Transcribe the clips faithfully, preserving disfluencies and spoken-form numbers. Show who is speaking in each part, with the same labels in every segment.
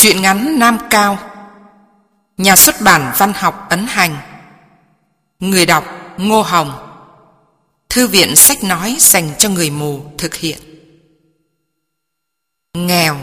Speaker 1: Truyện ngắn Nam Cao. Nhà xuất bản Văn học Ấn Hành. Người đọc Ngô Hồng. Thư viện sách nói dành cho người mù thực hiện. Nghèo.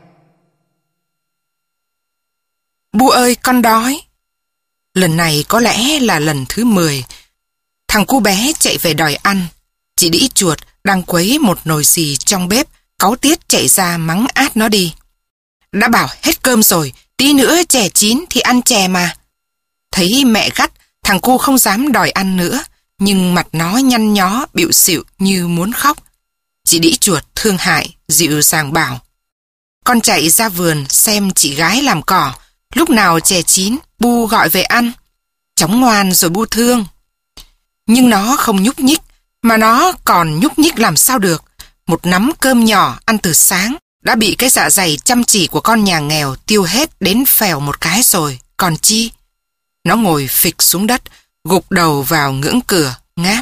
Speaker 1: Bu ơi, con đói. Lần này có lẽ là lần thứ mười. Thằng cu bé chạy về đòi ăn. Chị đĩ chuột đang quấy một nồi xì trong bếp, cáu tiết chạy ra mắng át nó đi. Đã bảo hết cơm rồi, tí nữa chè chín thì ăn chè mà. Thấy mẹ gắt, thằng cu không dám đòi ăn nữa, nhưng mặt nó nhăn nhó, bịu xịu như muốn khóc. Chị đĩ chuột thương hại, dịu dàng bảo: con chạy ra vườn xem chị gái làm cỏ, lúc nào chè chín, Bu gọi về ăn. Cháu ngoan rồi Bu thương. Nhưng nó không nhúc nhích, mà nó còn nhúc nhích làm sao được. Một nắm cơm nhỏ ăn từ sáng đã bị cái dạ dày chăm chỉ của con nhà nghèo tiêu hết đến phèo một cái rồi, còn chi. Nó ngồi phịch xuống đất, gục đầu vào ngưỡng cửa, ngáp.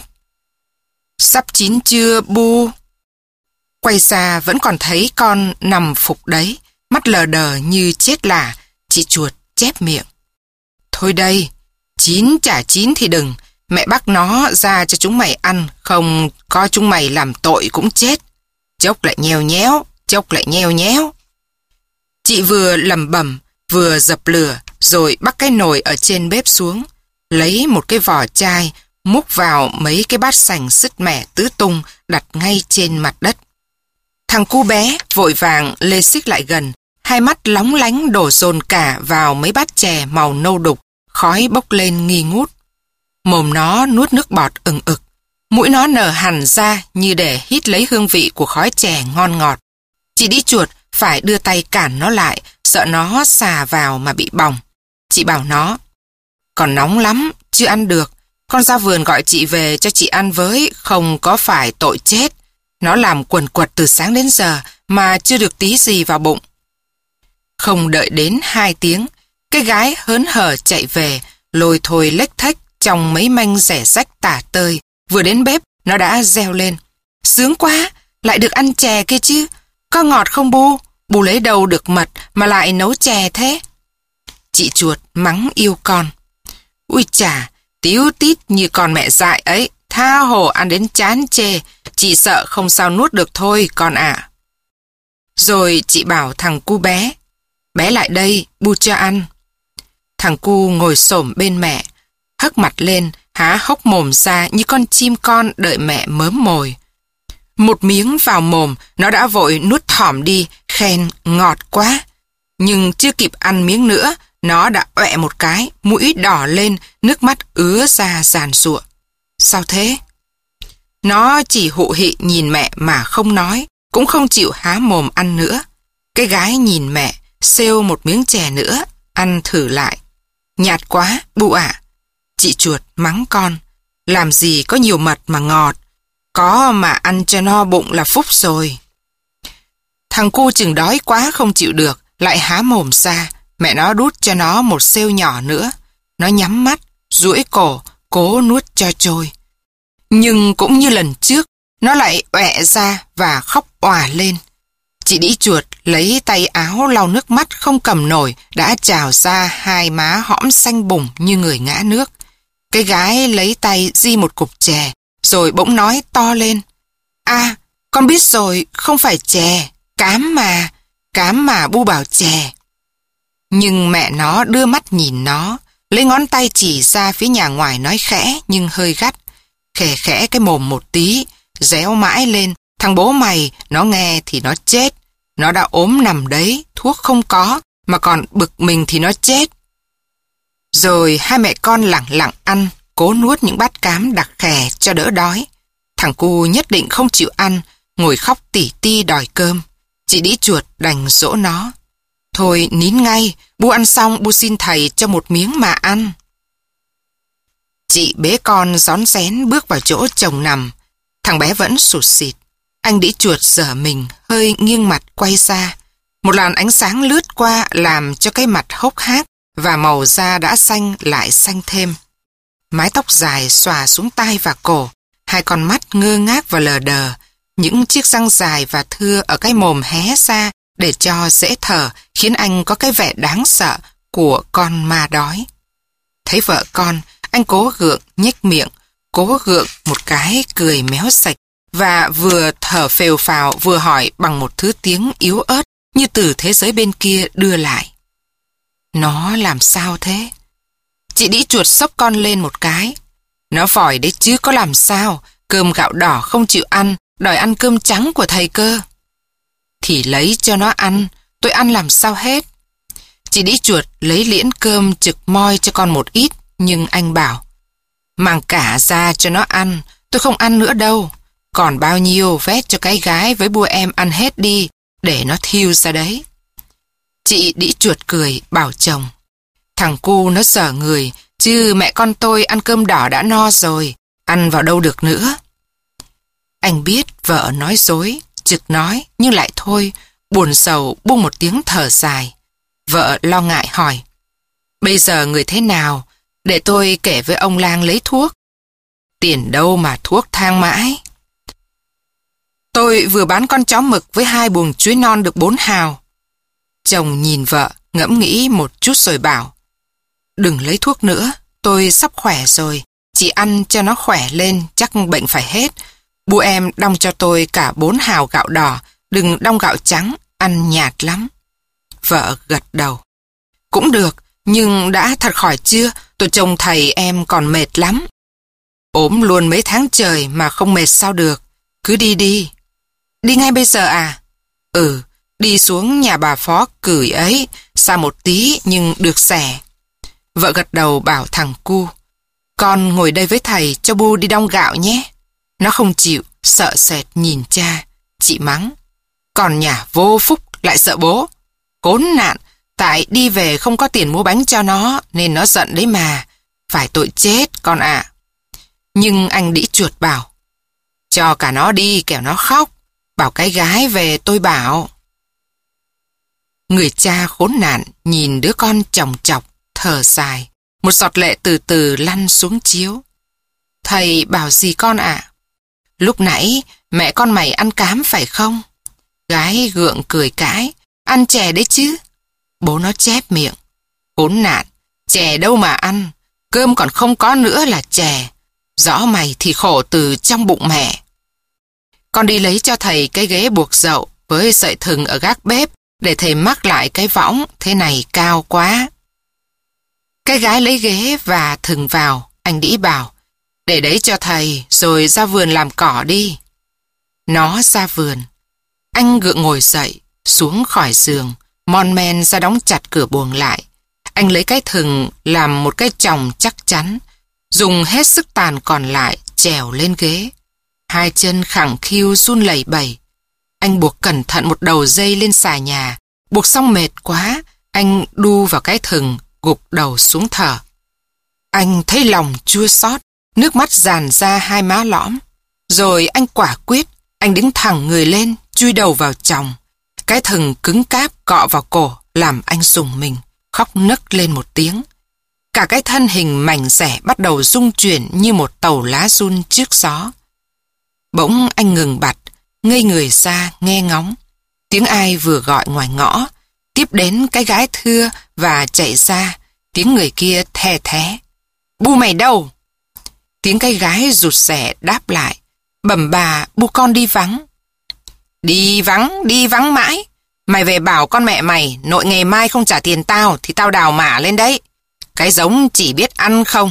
Speaker 1: Sắp chín chưa Bu? Quay ra vẫn còn thấy con nằm phục đấy, mắt lờ đờ như chết lả. Chị chuột chép miệng: thôi đây, chín chả chín thì đừng, mẹ bắt nó ra cho chúng mày ăn, không có chúng mày làm tội cũng chết. Chốc lại nheo nhéo, chốc lại nheo nhéo. Chị vừa lẩm bẩm vừa dập lửa, rồi bắt cái nồi ở trên bếp xuống, lấy một cái vỏ chai múc vào mấy cái bát sành sứt mẻ tứ tung đặt ngay trên mặt đất. Thằng cu bé vội vàng lê xích lại gần, hai mắt lóng lánh đổ dồn cả vào mấy bát chè màu nâu đục, khói bốc lên nghi ngút. Mồm nó nuốt nước bọt ừng ực, mũi nó nở hẳn ra như để hít lấy hương vị của khói chè ngon ngọt. Chị đĩ chuột phải đưa tay cản nó lại, sợ nó xà vào mà bị bỏng. Chị bảo nó: còn nóng lắm, chưa ăn được. Con ra vườn gọi chị về cho chị ăn với, không có phải tội chết. Nó làm quần quật từ sáng đến giờ mà chưa được tí gì vào bụng. Không đợi đến hai tiếng, cái gái hớn hở chạy về, lôi thôi lếch thếch trong mấy manh rẻ rách tả tơi. Vừa đến bếp, nó đã reo lên: sướng quá, lại được ăn chè kia chứ. Có ngọt không Bu? Bu lấy đâu được mật mà lại nấu chè thế? Chị chuột mắng yêu con: ui chà, tíu tít như con mẹ dại ấy, tha hồ ăn đến chán chê, chị sợ không sao nuốt được thôi con ạ. Rồi chị bảo thằng cu bé: bé lại đây, Bu cho ăn. Thằng cu ngồi xổm bên mẹ, hất mặt lên, há hốc mồm ra như con chim con đợi mẹ mớm mồi. Một miếng vào mồm, nó đã vội nuốt thỏm đi, khen ngọt quá. Nhưng chưa kịp ăn miếng nữa, nó đã ọe một cái, mũi đỏ lên, nước mắt ứa ra giàn giụa. Sao thế? Nó chỉ hụ hị nhìn mẹ mà không nói, cũng không chịu há mồm ăn nữa. Cái gái nhìn mẹ, xêu một miếng chè nữa, ăn thử lại. Nhạt quá, Bu ạ. Chị chuột mắng con: làm gì có nhiều mật mà ngọt, có mà ăn cho no bụng là phúc rồi. Thằng cu chừng đói quá không chịu được, lại há mồm ra. Mẹ nó đút cho nó một xêu nhỏ nữa. Nó nhắm mắt, duỗi cổ, cố nuốt cho trôi. Nhưng cũng như lần trước, nó lại ọe ra và khóc òa lên. Chị đĩ chuột lấy tay áo lau nước mắt không cầm nổi, đã trào ra hai má hõm xanh bùng như người ngã nước. Cái gái lấy tay di một cục chè, rồi bỗng nói to lên: à, con biết rồi, không phải chè, cám mà, cám mà Bu bảo chè. Nhưng mẹ nó đưa mắt nhìn nó, lấy ngón tay chỉ ra phía nhà ngoài nói khẽ nhưng hơi gắt: khẽ khẽ cái mồm một tí, réo mãi lên, thằng bố mày, nó nghe thì nó chết. Nó đã ốm nằm đấy, thuốc không có, mà còn bực mình thì nó chết. Rồi hai mẹ con lẳng lặng ăn, cố nuốt những bát cám đặc khè cho đỡ đói. Thằng cu nhất định không chịu ăn, ngồi khóc tỉ ti đòi cơm. Chị đĩ chuột đành dỗ nó: thôi nín ngay, Bu ăn xong Bu xin thầy cho một miếng mà ăn. Chị bế con rón rén bước vào chỗ chồng nằm. Thằng bé vẫn sụt sịt. Anh đĩ chuột giở mình, hơi nghiêng mặt quay ra. Một làn ánh sáng lướt qua làm cho cái mặt hốc hác và màu da đã xanh lại xanh thêm. Mái tóc dài xòa xuống tai và cổ, hai con mắt ngơ ngác và lờ đờ, những chiếc răng dài và thưa ở cái mồm hé ra để cho dễ thở khiến anh có cái vẻ đáng sợ của con ma đói. Thấy vợ con, anh cố gượng nhếch miệng, cố gượng một cái cười méo sạch và vừa thở phèo phào vừa hỏi bằng một thứ tiếng yếu ớt như từ thế giới bên kia đưa lại. Nó làm sao thế? Chị đĩ chuột xốc con lên một cái. Nó phỏi đấy chứ có làm sao, cơm gạo đỏ không chịu ăn, đòi ăn cơm trắng của thầy cơ. Thì lấy cho nó ăn, tôi ăn làm sao hết. Chị đĩ chuột lấy liễn cơm trực moi cho con một ít, nhưng anh bảo, mang cả ra cho nó ăn, tôi không ăn nữa đâu. Còn bao nhiêu vét cho cái gái với bua em ăn hết đi, để nó thiêu ra đấy. Chị đĩ chuột cười, bảo chồng, thằng cu nó dở người, chứ mẹ con tôi ăn cơm đỏ đã no rồi, ăn vào đâu được nữa. Anh biết vợ nói dối, trực nói, nhưng lại thôi, buồn sầu buông một tiếng thở dài. Vợ lo ngại hỏi, bây giờ người thế nào, để tôi kể với ông lang lấy thuốc. Tiền đâu mà thuốc thang mãi. Tôi vừa bán con chó mực với hai buồng chuối non được bốn hào. Chồng nhìn vợ, ngẫm nghĩ một chút rồi bảo, đừng lấy thuốc nữa, tôi sắp khỏe rồi, chỉ ăn cho nó khỏe lên, chắc bệnh phải hết. Bố em đong cho tôi cả bốn hào gạo đỏ, đừng đong gạo trắng, ăn nhạt lắm. Vợ gật đầu. Cũng được, nhưng đã thật khỏi chưa, tôi trông thầy em còn mệt lắm. Ốm luôn mấy tháng trời mà không mệt sao được, cứ đi đi. Đi ngay bây giờ à? Ừ, đi xuống nhà bà phó cửi ấy, xa một tí nhưng được rẻ. Vợ gật đầu bảo thằng cu, con ngồi đây với thầy cho bu đi đong gạo nhé. Nó không chịu, sợ sệt nhìn cha. Chị mắng, còn nhà vô phúc lại sợ bố. Khốn nạn, tại đi về không có tiền mua bánh cho nó nên nó giận đấy mà. Phải tội chết con ạ. Nhưng anh đĩ chuột bảo, cho cả nó đi kẻo nó khóc. Bảo cái gái về tôi bảo. Người cha khốn nạn nhìn đứa con chòng chọc, thở dài. Một giọt lệ từ từ lăn xuống chiếu. Thầy bảo gì con ạ? Lúc nãy mẹ con mày ăn cám phải không? Gái gượng cười cãi, ăn chè đấy chứ. Bố nó chép miệng, khốn nạn, chè đâu mà ăn, cơm còn không có nữa là chè. Rõ mày thì khổ từ trong bụng mẹ. Con đi lấy cho thầy cái ghế buộc dậu với sợi thừng ở gác bếp để thầy mắc lại cái võng, thế này cao quá. Cái gái lấy ghế và thừng vào, anh đĩ bảo, để đấy cho thầy rồi ra vườn làm cỏ đi. Nó ra vườn. Anh gượng ngồi dậy, xuống khỏi giường, mon men ra đóng chặt cửa buồng lại. Anh lấy cái thừng làm một cái chòng chắc chắn, dùng hết sức tàn còn lại trèo lên ghế. Hai chân khẳng khiu run lẩy bẩy. Anh buộc cẩn thận một đầu dây lên xà nhà. Buộc xong mệt quá, anh đu vào cái thừng, gục đầu xuống thở. Anh thấy lòng chua xót, nước mắt dàn ra hai má lõm. Rồi anh quả quyết, anh đứng thẳng người lên, chui đầu vào chòng. Cái thừng cứng cáp cọ vào cổ, làm anh rùng mình, khóc nấc lên một tiếng. Cả cái thân hình mảnh rẻ bắt đầu rung chuyển như một tàu lá run trước gió. Bỗng anh ngừng bặt, ngây người ra nghe ngóng. Tiếng ai vừa gọi ngoài ngõ, tiếp đến cái gái thưa và chạy ra, tiếng người kia the thé. Bu mày đâu? Tiếng cái gái rụt rè đáp lại, bẩm bà, bu con đi vắng. Đi vắng, đi vắng mãi. Mày về bảo con mẹ mày, nội ngày mai không trả tiền tao thì tao đào mả lên đấy. Cái giống chỉ biết ăn không.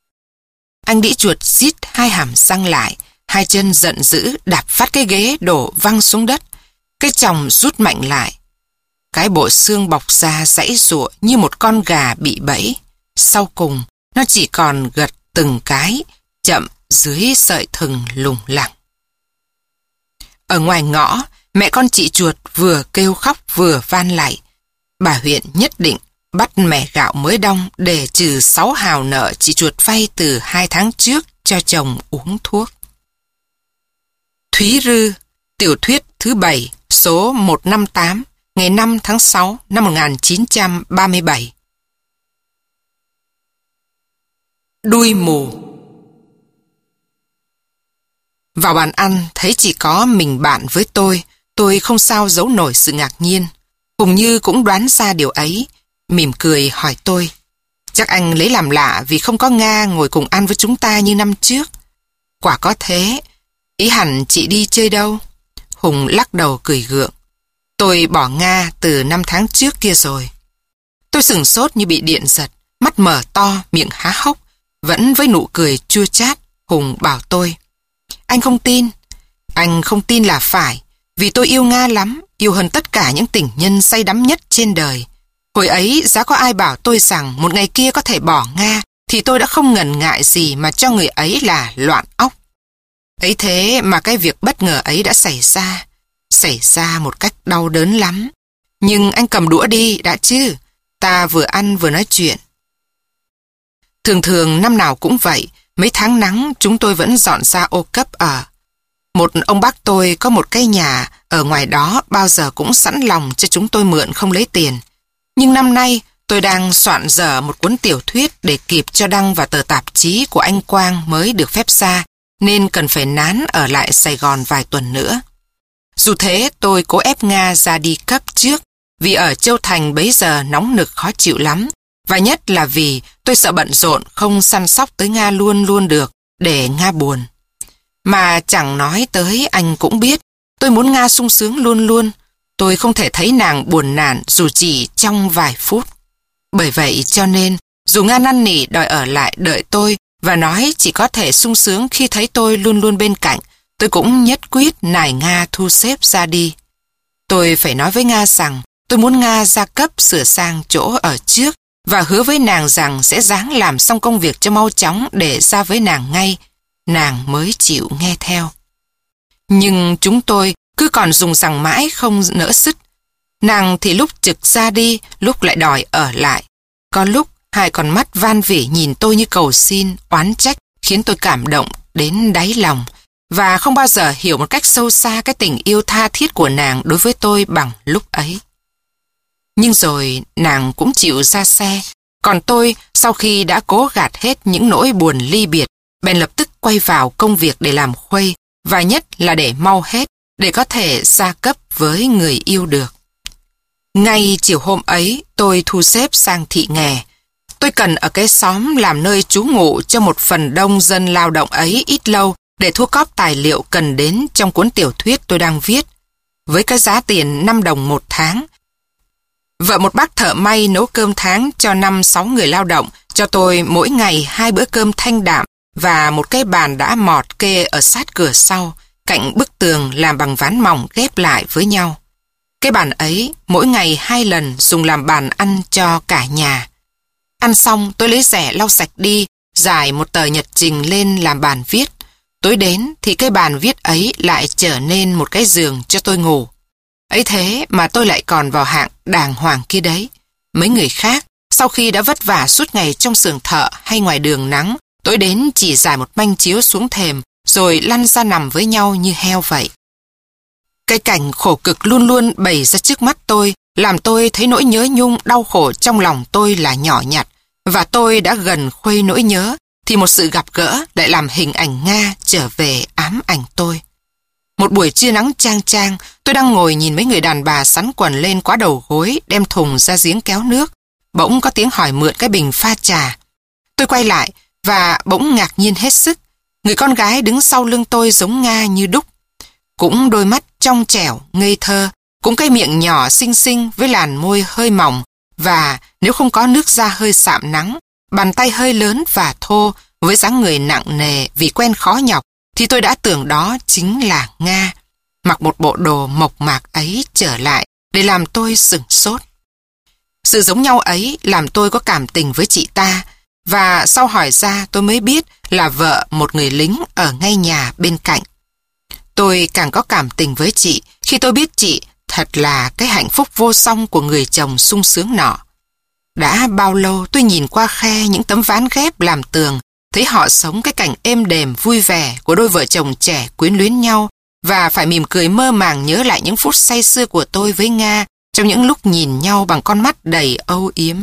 Speaker 1: Anh đĩ chuột rít hai hàm răng lại, hai chân giận dữ đạp phát cái ghế đổ văng xuống đất. Cái chòng rút mạnh lại. Cái bộ xương bọc ra giãy giụa như một con gà bị bẫy. Sau cùng, nó chỉ còn gật từng cái, chậm dưới sợi thừng lủng lẳng. Ở ngoài ngõ, mẹ con chị chuột vừa kêu khóc vừa van lạy. Bà huyện nhất định bắt mẻ gạo mới đong để trừ sáu hào nợ chị chuột vay từ hai tháng trước cho chồng uống thuốc. Thúy Rư, tiểu thuyết thứ bảy, số một trăm năm mươi tám, ngày năm tháng sáu năm một nghìn chín trăm ba mươi bảy. Đuôi mù. Vào bàn ăn thấy chỉ có mình bạn với tôi, tôi không sao giấu nổi sự ngạc nhiên. Hùng như cũng đoán ra điều ấy, mỉm cười hỏi tôi. Chắc anh lấy làm lạ vì không có Nga ngồi cùng ăn với chúng ta như năm trước. Quả có thế. Ý hẳn chị đi chơi đâu? Hùng lắc đầu cười gượng. Tôi bỏ Nga từ năm tháng trước kia rồi. Tôi sửng sốt như bị điện giật, mắt mở to, miệng há hốc. Vẫn với nụ cười chua chát, Hùng bảo tôi. Anh không tin. Anh không tin là phải, vì tôi yêu Nga lắm, yêu hơn tất cả những tình nhân say đắm nhất trên đời. Hồi ấy, giá có ai bảo tôi rằng một ngày kia có thể bỏ Nga, thì tôi đã không ngần ngại gì mà cho người ấy là loạn óc. Ấy thế mà cái việc bất ngờ ấy đã xảy ra. Xảy ra một cách đau đớn lắm. Nhưng anh cầm đũa đi, đã chứ. Ta vừa ăn vừa nói chuyện. Thường thường năm nào cũng vậy, mấy tháng nắng chúng tôi vẫn dọn ra ô cấp ở. Một ông bác tôi có một cái nhà ở ngoài đó bao giờ cũng sẵn lòng cho chúng tôi mượn không lấy tiền. Nhưng năm nay tôi đang soạn dở một cuốn tiểu thuyết để kịp cho đăng vào tờ tạp chí của anh Quang mới được phép ra, nên cần phải nán ở lại Sài Gòn vài tuần nữa. Dù thế tôi cố ép Nga ra đi cấp trước, vì ở Châu Thành bấy giờ nóng nực khó chịu lắm, và nhất là vì tôi sợ bận rộn không săn sóc tới Nga luôn luôn được, để Nga buồn. Mà chẳng nói tới anh cũng biết, tôi muốn Nga sung sướng luôn luôn. Tôi không thể thấy nàng buồn nản dù chỉ trong vài phút. Bởi vậy cho nên, dù Nga năn nỉ đòi ở lại đợi tôi và nói chỉ có thể sung sướng khi thấy tôi luôn luôn bên cạnh, tôi cũng nhất quyết nài Nga thu xếp ra đi. Tôi phải nói với Nga rằng tôi muốn Nga ra cấp sửa sang chỗ ở trước và hứa với nàng rằng sẽ ráng làm xong công việc cho mau chóng để ra với nàng ngay. Nàng mới chịu nghe theo. Nhưng chúng tôi cứ còn dùng rằng mãi không nỡ sức. Nàng thì lúc trực ra đi, lúc lại đòi ở lại. Có lúc hai con mắt van vỉ nhìn tôi như cầu xin, oán trách, khiến tôi cảm động đến đáy lòng và không bao giờ hiểu một cách sâu xa cái tình yêu tha thiết của nàng đối với tôi bằng lúc ấy. Nhưng rồi nàng cũng chịu ra xe, còn tôi sau khi đã cố gạt hết những nỗi buồn ly biệt, bèn lập tức quay vào công việc để làm khuây, và nhất là để mau hết, để có thể ra cấp với người yêu được. Ngay chiều hôm ấy, tôi thu xếp sang thị nghè. Tôi cần ở cái xóm làm nơi trú ngụ cho một phần đông dân lao động ấy ít lâu để thu cóp tài liệu cần đến trong cuốn tiểu thuyết tôi đang viết. Với cái giá tiền năm đồng một tháng, vợ một bác thợ may nấu cơm tháng cho năm sáu người lao động, cho tôi mỗi ngày hai bữa cơm thanh đạm và một cái bàn đã mọt kê ở sát cửa sau, cạnh bức tường làm bằng ván mỏng ghép lại với nhau. Cái bàn ấy mỗi ngày hai lần dùng làm bàn ăn cho cả nhà. Ăn xong tôi lấy rẻ lau sạch đi, rải một tờ nhật trình lên làm bàn viết. Tối đến thì cái bàn viết ấy lại trở nên một cái giường cho tôi ngủ. Ấy thế mà tôi lại còn vào hạng đàng hoàng kia đấy. Mấy người khác, sau khi đã vất vả suốt ngày trong xưởng thợ hay ngoài đường nắng, tối đến chỉ rải một manh chiếu xuống thềm, rồi lăn ra nằm với nhau như heo vậy. Cái cảnh khổ cực luôn luôn bày ra trước mắt tôi, làm tôi thấy nỗi nhớ nhung đau khổ trong lòng tôi là nhỏ nhặt, và tôi đã gần khuây nỗi nhớ, thì một sự gặp gỡ lại làm hình ảnh Nga trở về ám ảnh tôi. Một buổi trưa nắng chang chang, tôi đang ngồi nhìn mấy người đàn bà sắn quần lên quá đầu gối, đem thùng ra giếng kéo nước. Bỗng có tiếng hỏi mượn cái bình pha trà. Tôi quay lại và bỗng ngạc nhiên hết sức. Người con gái đứng sau lưng tôi giống Nga như đúc. Cũng đôi mắt trong trẻo, ngây thơ, cũng cái miệng nhỏ xinh xinh với làn môi hơi mỏng, và nếu không có nước da hơi sạm nắng, bàn tay hơi lớn và thô với dáng người nặng nề vì quen khó nhọc, thì tôi đã tưởng đó chính là Nga, mặc một bộ đồ mộc mạc ấy trở lại để làm tôi sửng sốt. Sự giống nhau ấy làm tôi có cảm tình với chị ta, và sau hỏi ra tôi mới biết là vợ một người lính ở ngay nhà bên cạnh. Tôi càng có cảm tình với chị khi tôi biết chị thật là cái hạnh phúc vô song của người chồng sung sướng nọ. Đã bao lâu tôi nhìn qua khe những tấm ván ghép làm tường, thấy họ sống cái cảnh êm đềm vui vẻ của đôi vợ chồng trẻ quyến luyến nhau, và phải mỉm cười mơ màng nhớ lại những phút say sưa của tôi với Nga trong những lúc nhìn nhau bằng con mắt đầy âu yếm.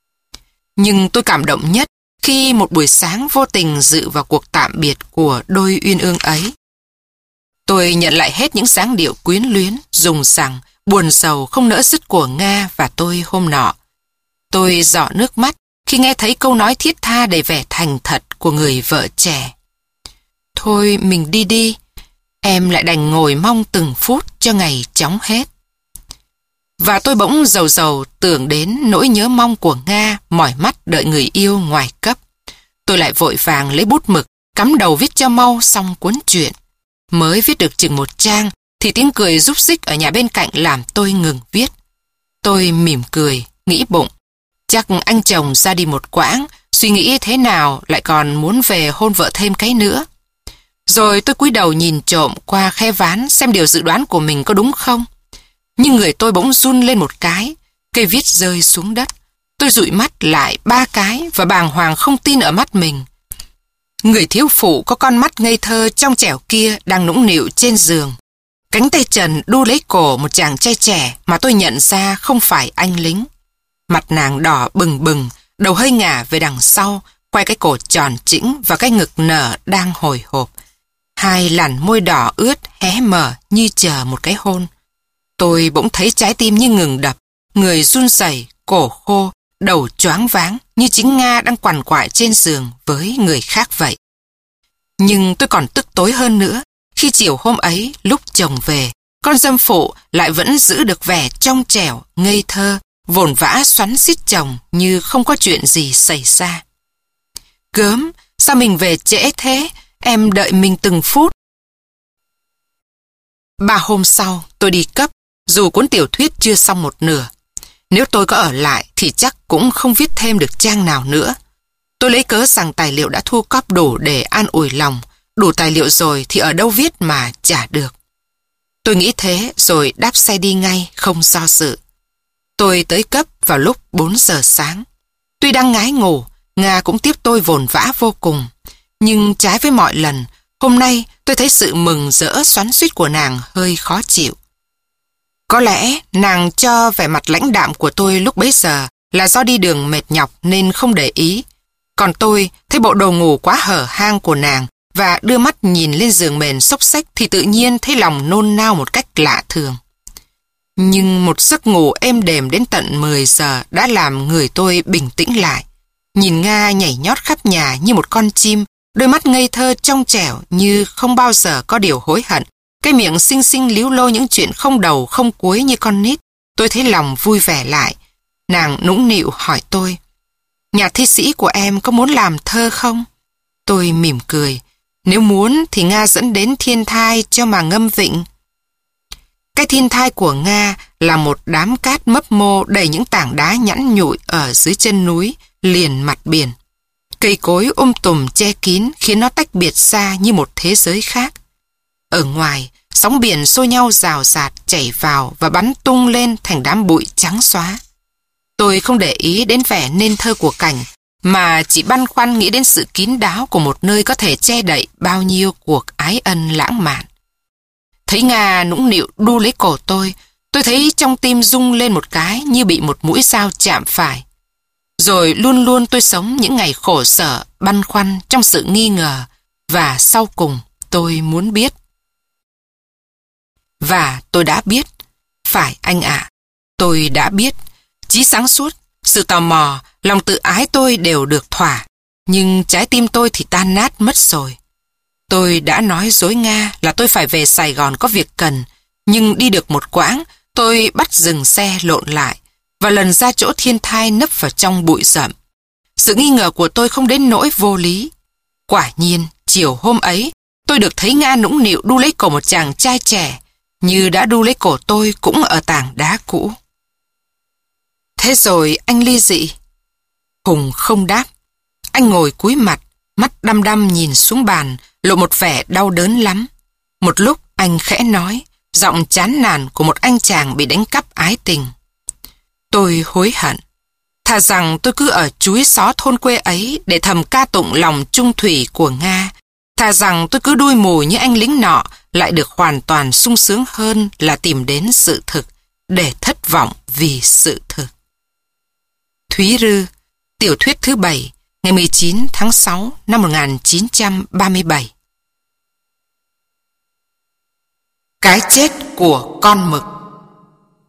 Speaker 1: Nhưng tôi cảm động nhất khi một buổi sáng vô tình dự vào cuộc tạm biệt của đôi uyên ương ấy. Tôi nhận lại hết những dáng điệu quyến luyến, dùng sằng, buồn sầu không nỡ dứt của Nga và tôi hôm nọ. Tôi rọ nước mắt khi nghe thấy câu nói thiết tha đầy vẻ thành thật của người vợ trẻ. Thôi mình đi đi, em lại đành ngồi mong từng phút cho ngày chóng hết. Và tôi bỗng rầu rầu tưởng đến nỗi nhớ mong của Nga mỏi mắt đợi người yêu ngoài cấp. Tôi lại vội vàng lấy bút mực, cắm đầu viết cho mau xong cuốn truyện. Mới viết được chừng một trang thì tiếng cười rúc rích ở nhà bên cạnh làm tôi ngừng viết. Tôi mỉm cười, nghĩ bụng. Chắc anh chồng ra đi một quãng, suy nghĩ thế nào lại còn muốn về hôn vợ thêm cái nữa. Rồi tôi cúi đầu nhìn trộm qua khe ván xem điều dự đoán của mình có đúng không. Nhưng người tôi bỗng run lên một cái, cây viết rơi xuống đất. Tôi dụi mắt lại ba cái và bàng hoàng không tin ở mắt mình. Người thiếu phụ có con mắt ngây thơ trong trẻo kia đang nũng nịu trên giường. Cánh tay trần đu lấy cổ một chàng trai trẻ mà tôi nhận ra không phải anh lính. Mặt nàng đỏ bừng bừng, đầu hơi ngả về đằng sau, quay cái cổ tròn chĩnh và cái ngực nở đang hồi hộp. Hai làn môi đỏ ướt hé mở như chờ một cái hôn. Tôi bỗng thấy trái tim như ngừng đập, người run rẩy, cổ khô, đầu choáng váng như chính Nga đang quằn quại trên giường với người khác vậy. Nhưng tôi còn tức tối hơn nữa khi chiều hôm ấy lúc chồng về, con dâm phụ lại vẫn giữ được vẻ trong trẻo, ngây thơ, vồn vã xoắn xít chồng như không có chuyện gì xảy ra. Gớm, sao mình về trễ thế? Em đợi mình từng phút. Ba hôm sau tôi đi cấp, dù cuốn tiểu thuyết chưa xong một nửa. Nếu tôi có ở lại thì chắc cũng không viết thêm được trang nào nữa. Tôi lấy cớ rằng tài liệu đã thu cóp đủ để an ủi lòng. Đủ tài liệu rồi thì ở đâu viết mà chả được. Tôi nghĩ thế rồi đáp xe đi ngay, không do dự. Tôi tới cấp vào lúc bốn giờ sáng. Tuy đang ngái ngủ, Nga cũng tiếp tôi vồn vã vô cùng. Nhưng trái với mọi lần, hôm nay tôi thấy sự mừng rỡ xoắn xuýt của nàng hơi khó chịu. Có lẽ nàng cho vẻ mặt lãnh đạm của tôi lúc bấy giờ là do đi đường mệt nhọc nên không để ý. Còn tôi thấy bộ đồ ngủ quá hở hang của nàng và đưa mắt nhìn lên giường mền xốc xếch thì tự nhiên thấy lòng nôn nao một cách lạ thường. Nhưng một giấc ngủ êm đềm đến tận mười giờ đã làm người tôi bình tĩnh lại. Nhìn Nga nhảy nhót khắp nhà như một con chim, đôi mắt ngây thơ trong trẻo như không bao giờ có điều hối hận. Cái miệng xinh xinh líu lô những chuyện không đầu không cuối như con nít. Tôi thấy lòng vui vẻ lại. Nàng nũng nịu hỏi tôi, nhà thi sĩ của em có muốn làm thơ không? Tôi mỉm cười. Nếu muốn thì Nga dẫn đến Thiên Thai cho mà ngâm vịnh. Cái Thiên Thai của Nga là một đám cát mấp mô đầy những tảng đá nhẵn nhụi ở dưới chân núi, liền mặt biển. Cây cối um tùm che kín khiến nó tách biệt xa như một thế giới khác. Ở ngoài, sóng biển xô nhau rào rạt chảy vào và bắn tung lên thành đám bụi trắng xóa. Tôi không để ý đến vẻ nên thơ của cảnh, mà chỉ băn khoăn nghĩ đến sự kín đáo của một nơi có thể che đậy bao nhiêu cuộc ái ân lãng mạn. Thấy Nga nũng nịu đu lấy cổ tôi, tôi thấy trong tim rung lên một cái như bị một mũi dao chạm phải. Rồi luôn luôn tôi sống những ngày khổ sở, băn khoăn trong sự nghi ngờ, và sau cùng tôi muốn biết. Và tôi đã biết. Phải anh ạ, tôi đã biết. Trí sáng suốt, sự tò mò, lòng tự ái tôi đều được thỏa. Nhưng trái tim tôi thì tan nát mất rồi. Tôi đã nói dối Nga là tôi phải về Sài Gòn có việc cần. Nhưng đi được một quãng, tôi bắt dừng xe lộn lại và lần ra chỗ Thiên Thai nấp vào trong bụi rậm. Sự nghi ngờ của tôi không đến nỗi vô lý. Quả nhiên, chiều hôm ấy, tôi được thấy Nga nũng nịu đu lấy cổ một chàng trai trẻ, như đã đu lấy cổ tôi cũng ở tảng đá cũ. Thế rồi anh ly dị? Hùng không đáp. Anh ngồi cúi mặt, mắt đăm đăm nhìn xuống bàn, lộ một vẻ đau đớn lắm. Một lúc anh khẽ nói, giọng chán nản của một anh chàng bị đánh cắp ái tình. Tôi hối hận. Thà rằng tôi cứ ở chúi xó thôn quê ấy để thầm ca tụng lòng trung thủy của Nga. Thà rằng tôi cứ đuôi mù như anh lính nọ lại được hoàn toàn sung sướng hơn là tìm đến sự thực để thất vọng vì sự thực. Thúy Rư, tiểu thuyết thứ bảy, ngày mười chín tháng sáu năm một nghìn chín trăm ba mươi bảy. Cái chết của con mực.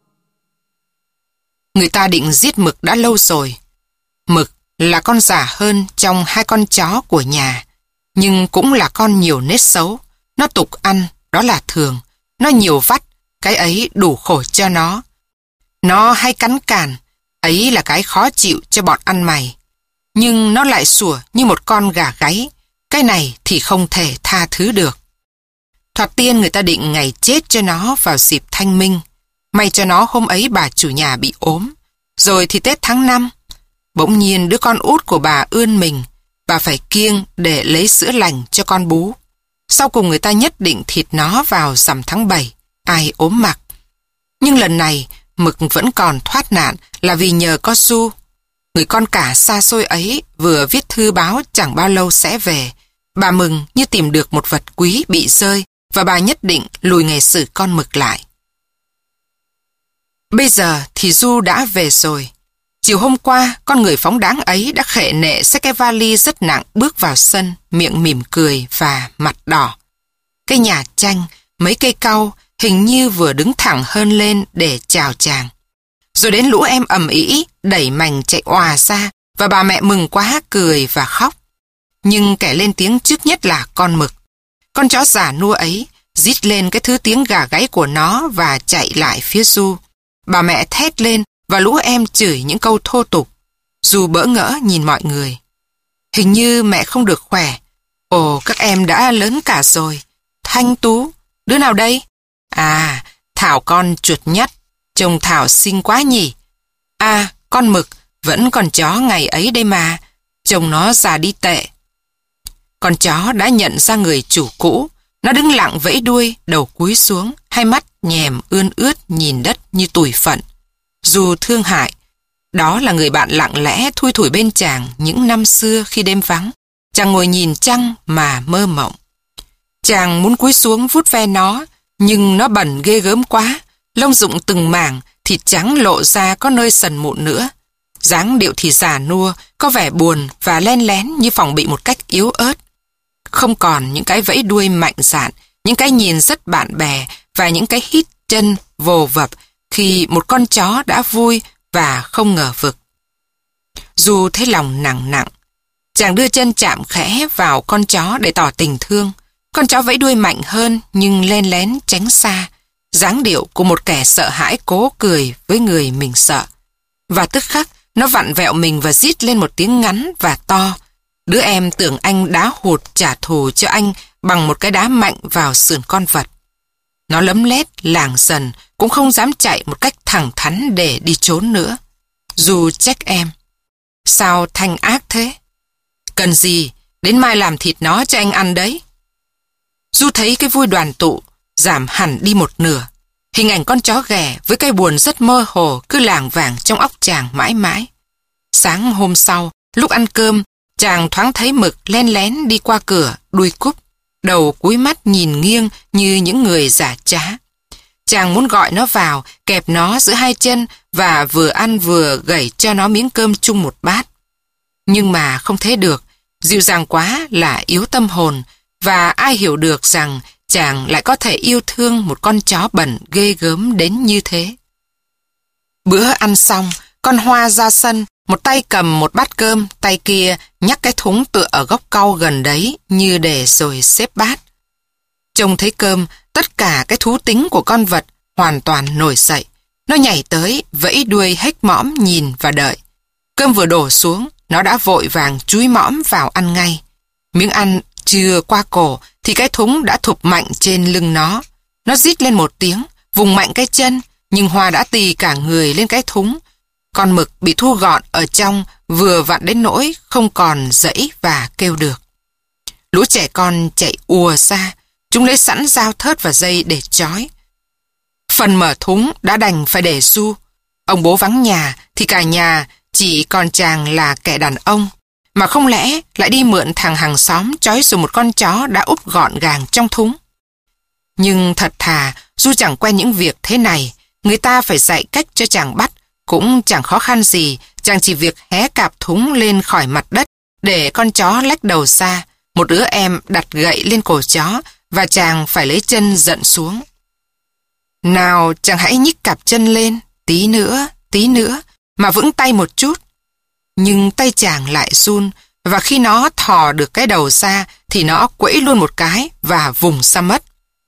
Speaker 1: Người ta định giết Mực đã lâu rồi. Mực là con già hơn trong hai con chó của nhà, nhưng cũng là con nhiều nết xấu. Nó tục ăn, đó là thường. Nó nhiều vắt, cái ấy đủ khổ cho nó. Nó hay cắn càn, ấy là cái khó chịu cho bọn ăn mày. Nhưng nó lại sủa như một con gà gáy, cái này thì không thể tha thứ được. Thoạt tiên người ta định ngày chết cho nó vào dịp Thanh Minh. May cho nó hôm ấy bà chủ nhà bị ốm. Rồi thì Tết tháng năm, bỗng nhiên đứa con út của bà ươn mình, bà phải kiêng để lấy sữa lành cho con bú. Sau cùng người ta nhất định thịt nó vào rằm tháng bảy, ai ốm mặc. Nhưng lần này Mực vẫn còn thoát nạn là vì nhờ có Du. Người con cả xa xôi ấy vừa viết thư báo chẳng bao lâu sẽ về. Bà mừng như tìm được một vật quý bị rơi và bà nhất định lùi ngày xử con Mực lại. Bây giờ thì Du đã về rồi. Chiều hôm qua, con người phóng đáng ấy đã khệ nệ xách cái vali rất nặng bước vào sân, miệng mỉm cười và mặt đỏ. Cái nhà tranh, mấy cây cau hình như vừa đứng thẳng hơn lên để chào chàng. Rồi đến lũ em ầm ĩ đẩy mành chạy òa ra và bà mẹ mừng quá cười và khóc. Nhưng kẻ lên tiếng trước nhất là con Mực. Con chó già nua ấy rít lên cái thứ tiếng gà gáy của nó và chạy lại phía Du. Bà mẹ thét lên và lũ em chửi những câu thô tục. Du bỡ ngỡ nhìn mọi người. Hình như mẹ không được khỏe. Ồ, các em đã lớn cả rồi. Thanh Tú, đứa nào đây? À, Thảo con chuột nhắt. Chồng Thảo xinh quá nhỉ. À, con Mực, vẫn còn chó ngày ấy đây mà. Chồng nó già đi tệ. Con chó đã nhận ra người chủ cũ. Nó đứng lặng vẫy đuôi, đầu cúi xuống, hai mắt nhèm ươn ướt nhìn đất như tủi phận. Dù thương hại, đó là người bạn lặng lẽ thui thủi bên chàng những năm xưa khi đêm vắng. Chàng ngồi nhìn trăng mà mơ mộng. Chàng muốn cúi xuống vuốt ve nó, nhưng nó bẩn ghê gớm quá. Lông rụng từng mảng, thịt trắng lộ ra có nơi sần mụn nữa. Dáng điệu thì già nua, có vẻ buồn và len lén như phòng bị một cách yếu ớt. Không còn những cái vẫy đuôi mạnh dạn, những cái nhìn rất bạn bè và những cái hít chân vồ vập khi một con chó đã vui và không ngờ vực. Dù thấy lòng nặng nặng, chàng đưa chân chạm khẽ vào con chó để tỏ tình thương. Con chó vẫy đuôi mạnh hơn nhưng len lén tránh xa, dáng điệu của một kẻ sợ hãi cố cười với người mình sợ. Và tức khắc, nó vặn vẹo mình và rít lên một tiếng ngắn và to. Đứa em tưởng anh đá hụt trả thù cho anh bằng một cái đá mạnh vào sườn con vật. Nó lấm lét, lảng dần, cũng không dám chạy một cách thẳng thắn để đi trốn nữa. Dù trách em. Sao Thanh ác thế? Cần gì, đến mai làm thịt nó cho anh ăn đấy. Du thấy cái vui đoàn tụ giảm hẳn đi một nửa. Hình ảnh con chó ghẻ với cái buồn rất mơ hồ cứ lảng vảng trong óc chàng mãi mãi. Sáng hôm sau, lúc ăn cơm, chàng thoáng thấy Mực len lén đi qua cửa, đuôi cúp, đầu cúi mắt nhìn nghiêng như những người giả trá. Chàng muốn gọi nó vào, kẹp nó giữa hai chân và vừa ăn vừa gẩy cho nó miếng cơm chung một bát. Nhưng mà không thế được, dịu dàng quá là yếu tâm hồn, và ai hiểu được rằng chàng lại có thể yêu thương một con chó bẩn ghê gớm đến như thế. Bữa ăn xong, con Hoa ra sân, một tay cầm một bát cơm, tay kia nhắc cái thúng tựa ở gốc cau gần đấy như để rồi xếp bát. Trông thấy cơm, tất cả cái thú tính của con vật hoàn toàn nổi dậy. Nó nhảy tới, vẫy đuôi hếch mõm nhìn và đợi. Cơm vừa đổ xuống, nó đã vội vàng chúi mõm vào ăn ngay. Miếng ăn chưa qua cổ thì cái thúng đã thụp mạnh trên lưng nó. Nó rít lên một tiếng, vùng mạnh cái chân, nhưng Hoa đã tì cả người lên cái thúng. Con Mực bị thu gọn ở trong, vừa vặn đến nỗi không còn dãy và kêu được. Lũ trẻ con chạy ùa ra, chúng lấy sẵn dao thớt và dây để trói. Phần mở thúng đã đành phải để Du. Ông bố vắng nhà thì cả nhà chỉ còn chàng là kẻ đàn ông, mà không lẽ lại đi mượn thằng hàng xóm trói dùng một con chó đã úp gọn gàng trong thúng. Nhưng thật thà, Du chẳng quen những việc thế này, người ta phải dạy cách cho chàng bắt, cũng chẳng khó khăn gì, chàng chỉ việc hé cạp thúng lên khỏi mặt đất để con chó lách đầu xa, một đứa em đặt gậy lên cổ chó và chàng phải lấy chân giận xuống. Nào chàng hãy nhích cặp chân lên, tí nữa, tí nữa, mà vững tay một chút. Nhưng tay chàng lại run, và khi nó thò được cái đầu ra thì nó quẫy luôn một cái và vùng ra mất.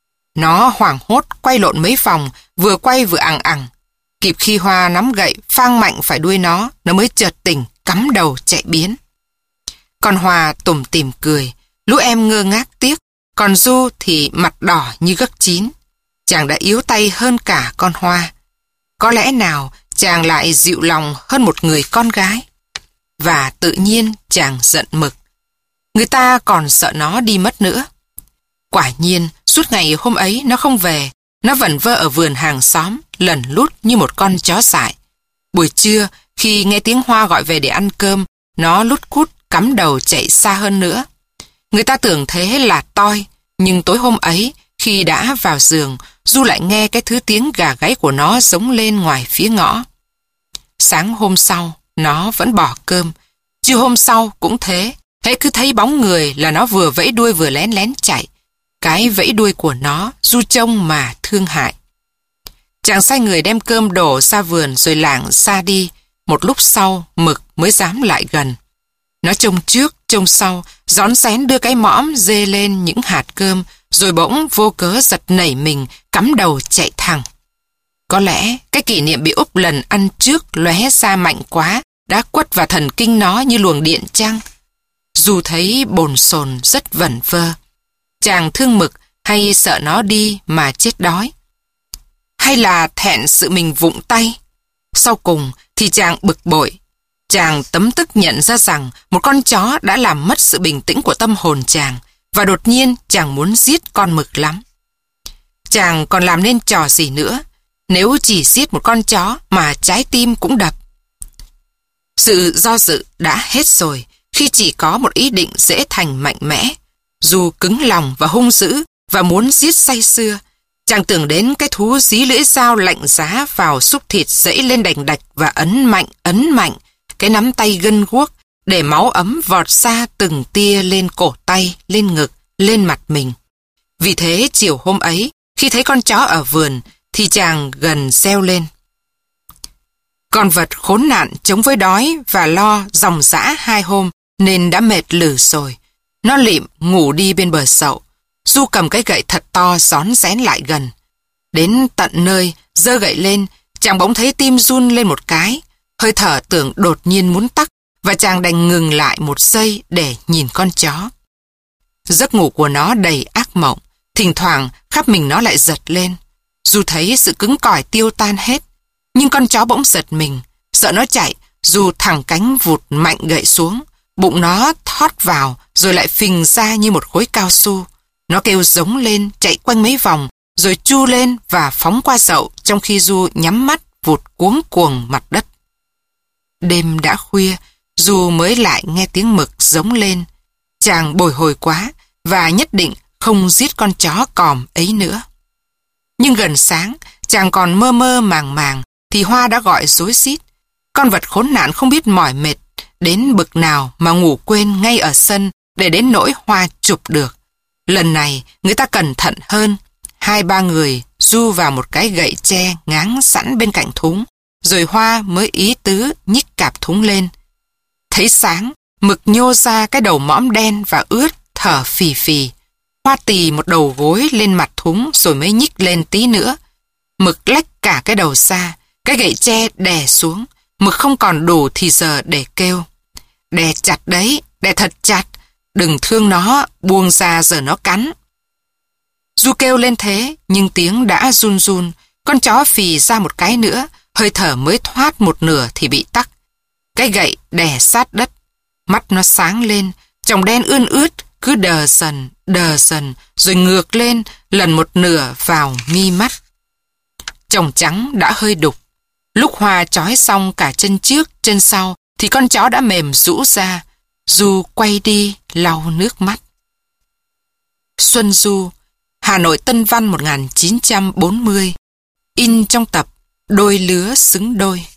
Speaker 1: Nó hoảng hốt quay lộn mấy vòng, vừa quay vừa ằng ằng. Kịp khi Hoa nắm gậy phang mạnh phải đuôi nó, nó mới chợt tỉnh, cắm đầu chạy biến. Con Hoa tủm tỉm cười, lũ em ngơ ngác tiếc, còn Du thì mặt đỏ như gấc chín. Chàng đã yếu tay hơn cả con Hoa. Có lẽ nào chàng lại dịu lòng hơn một người con gái? Và tự nhiên chàng giận Mực. Người ta còn sợ nó đi mất nữa. Quả nhiên, suốt ngày hôm ấy nó không về. Nó vẩn vơ ở vườn hàng xóm, lẩn lút như một con chó dại. Buổi trưa, khi nghe tiếng Hoa gọi về để ăn cơm, nó lút cút cắm đầu chạy xa hơn nữa. Người ta tưởng thế là toi, nhưng tối hôm ấy, khi đã vào giường, Du lại nghe cái thứ tiếng gà gáy của nó giống lên ngoài phía ngõ. Sáng hôm sau, nó vẫn bỏ cơm. Trưa hôm sau cũng thế, hễ cứ thấy bóng người là nó vừa vẫy đuôi vừa lén lén chạy. Cái vẫy đuôi của nó, Du trông mà thương hại. Chàng sai người đem cơm đổ ra vườn rồi lảng xa đi. Một lúc sau, Mực mới dám lại gần. Nó trông trước, trông sau, rón rén đưa cái mõm dê lên những hạt cơm, rồi bỗng vô cớ giật nảy mình, cắm đầu chạy thẳng. Có lẽ cái kỷ niệm bị úp lần ăn trước lóe ra mạnh quá, đã quất vào thần kinh nó như luồng điện chăng? Du thấy bồn chồn rất vẩn vơ. Chàng thương Mực hay sợ nó đi mà chết đói? Hay là thẹn sự mình vụng tay? Sau cùng thì chàng bực bội. Chàng tấm tức nhận ra rằng một con chó đã làm mất sự bình tĩnh của tâm hồn chàng, và đột nhiên chàng muốn giết con Mực lắm. Chàng còn làm nên trò gì nữa, nếu chỉ giết một con chó mà trái tim cũng đập. Sự do dự đã hết rồi khi chỉ có một ý định dễ thành mạnh mẽ. Dù cứng lòng và hung dữ và muốn giết say sưa, chàng tưởng đến cái thú dí lưỡi dao lạnh giá vào xúc thịt dẫy lên đành đạch và ấn mạnh, ấn mạnh, cái nắm tay gân guốc để máu ấm vọt ra từng tia lên cổ tay, lên ngực, lên mặt mình. Vì thế chiều hôm ấy, khi thấy con chó ở vườn, thì chàng gần reo lên. Con vật khốn nạn chống với đói và lo dòng dã hai hôm nên đã mệt lử rồi. Nó lịm ngủ đi bên bờ sậu. Du cầm cái gậy thật to rón rén lại gần. Đến tận nơi, giơ gậy lên, chàng bỗng thấy tim run lên một cái. Hơi thở tưởng đột nhiên muốn tắc, và chàng đành ngừng lại một giây để nhìn con chó. Giấc ngủ của nó đầy ác mộng, thỉnh thoảng khắp mình nó lại giật lên. Du thấy sự cứng cỏi tiêu tan hết, nhưng con chó bỗng giật mình, sợ nó chạy, Du thẳng cánh vụt mạnh gậy xuống, bụng nó thót vào rồi lại phình ra như một khối cao su. Nó kêu giống lên, chạy quanh mấy vòng, rồi chu lên và phóng qua sậu, trong khi Du nhắm mắt vụt cuống cuồng mặt đất. Đêm đã khuya, Du mới lại nghe tiếng Mực giống lên. Chàng bồi hồi quá và nhất định không giết con chó còm ấy nữa. Nhưng gần sáng, chàng còn mơ mơ màng màng thì Hoa đã gọi rối rít. Con vật khốn nạn không biết mỏi mệt đến bực nào mà ngủ quên ngay ở sân để đến nỗi Hoa chụp được. Lần này người ta cẩn thận hơn. Hai ba người Du vào một cái gậy tre ngáng sẵn bên cạnh thúng, rồi Hoa mới ý tứ nhích cạp thúng lên. Thấy sáng, Mực nhô ra cái đầu mõm đen và ướt, thở phì phì. Hoa tì một đầu gối lên mặt thúng rồi mới nhích lên tí nữa. Mực lách cả cái đầu ra, cái gậy tre đè xuống. Mực không còn đủ thì giờ để kêu. Đè chặt đấy, đè thật chặt, đừng thương nó, buông ra giờ nó cắn. Du kêu lên thế, nhưng tiếng đã run run. Con chó phì ra một cái nữa, hơi thở mới thoát một nửa thì bị tắc. Cái gậy đè sát đất. Mắt nó sáng lên, tròng đen ươn ướt, cứ đờ dần, đờ dần, rồi ngược lên, lần một nửa vào mi mắt. Tròng trắng đã hơi đục. Lúc Hoa trói xong cả chân trước, chân sau, thì con chó đã mềm rũ ra. Du quay đi, lau nước mắt. Xuân Du, Hà Nội Tân Văn một nghìn chín trăm bốn mươi. In trong tập Đôi lứa xứng đôi.